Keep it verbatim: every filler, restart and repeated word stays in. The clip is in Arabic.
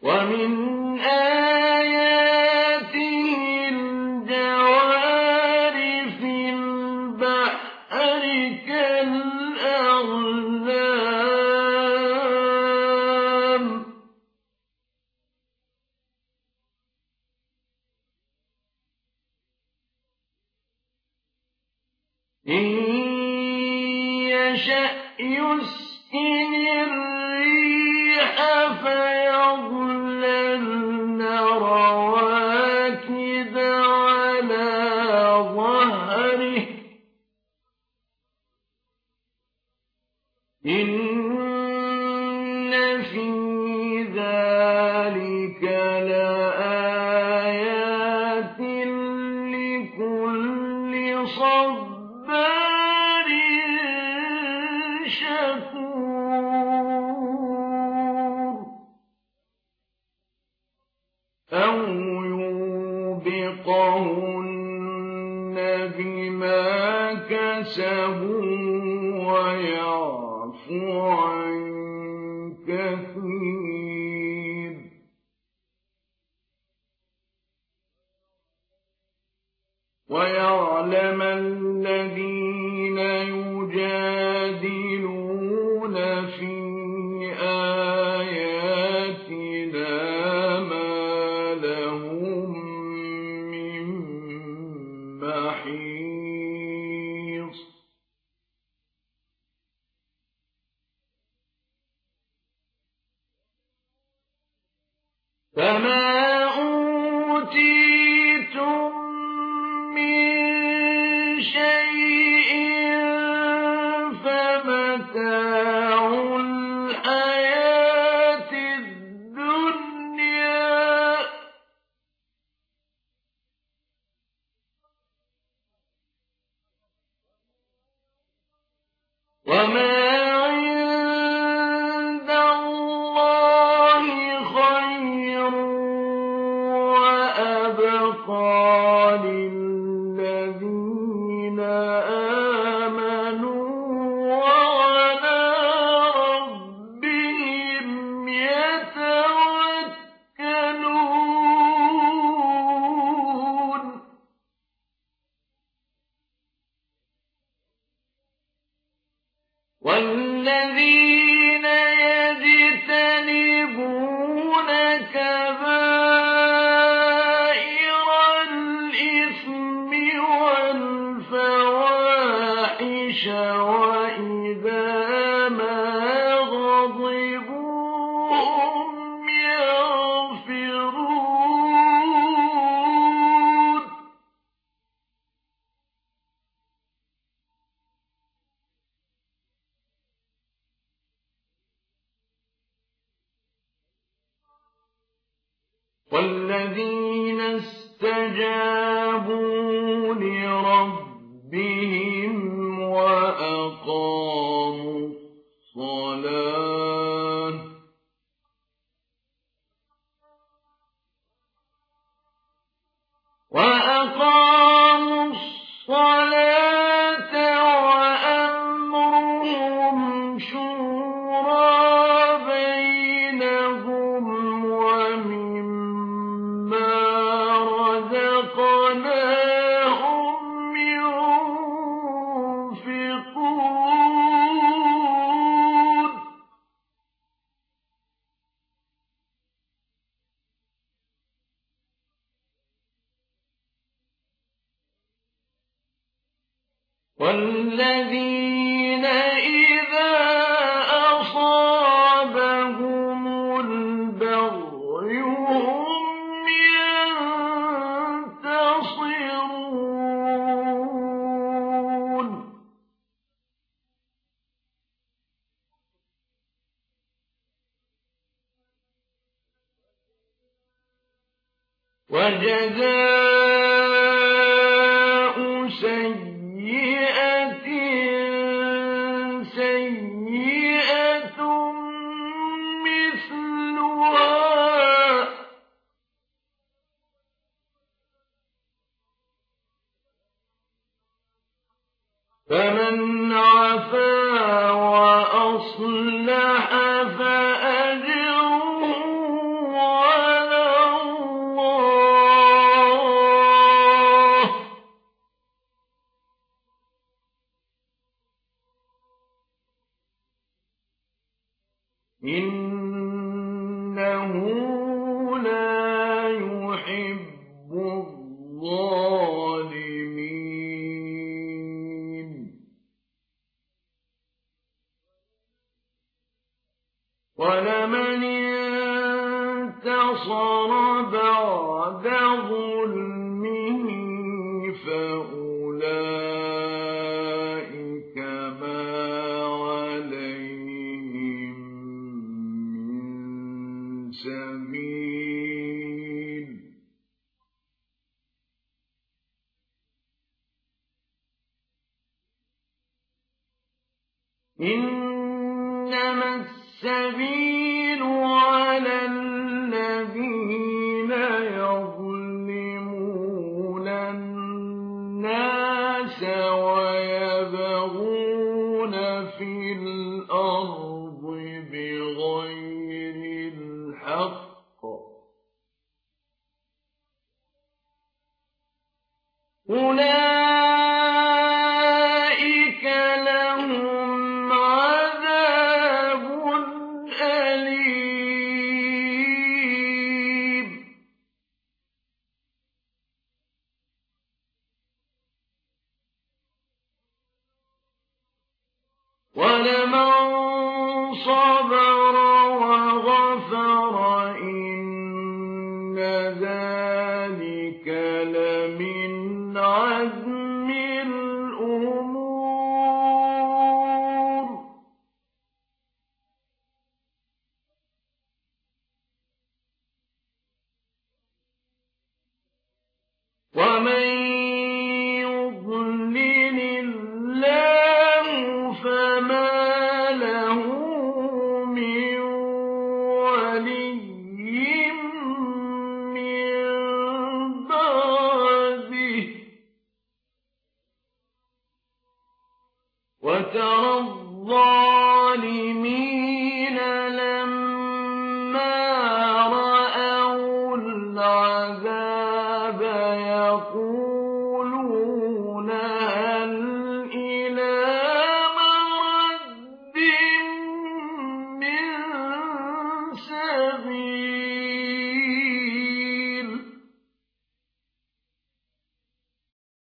ومن آياته الجوار في البحر كالأعلام إن يشأ يسكن الريح فيظللن رواكد على ظهره إن في ذلك لآيات لكل صبار شكور أو يوبقهن بما كسبوا ويعفو عن كثير ويعلم الذين يجادلون في آياتنا ما لهم من محيص فما أوتيتم من شيء فمتاع الحياة الدنيا وما عند الله خير وأبقى للذين آمنوا وعلى ربهم يتوكلون والذين يجتنبون كبائر الإثم والفواحش وإذا ما غضبوا هم يغفرون والذين استجابوا لربهم وأقاموا الصلاة وأقاموا الصلاة وأمرهم شورى بينهم ومما رزقناهم ينفقون والذين إذا أصابهم البغي هم ينتصرون وجزاء سيئة سيئة مثلها فمن عفا وأصلح فأجره إنه لا يحب الظالمين ولمن انتصر بعد ظلمه فأولئك ما عليهم من سبيل إنما السبيل على الذين يظلمون الناس ويبغون في الأرض بغير الحق أولئك لهم عذاب أليم ولمن صبر وغفر إن ذلك لمن عزم الأمور ومن يضلل الله فما له من ولي من بعده وترى الظالمين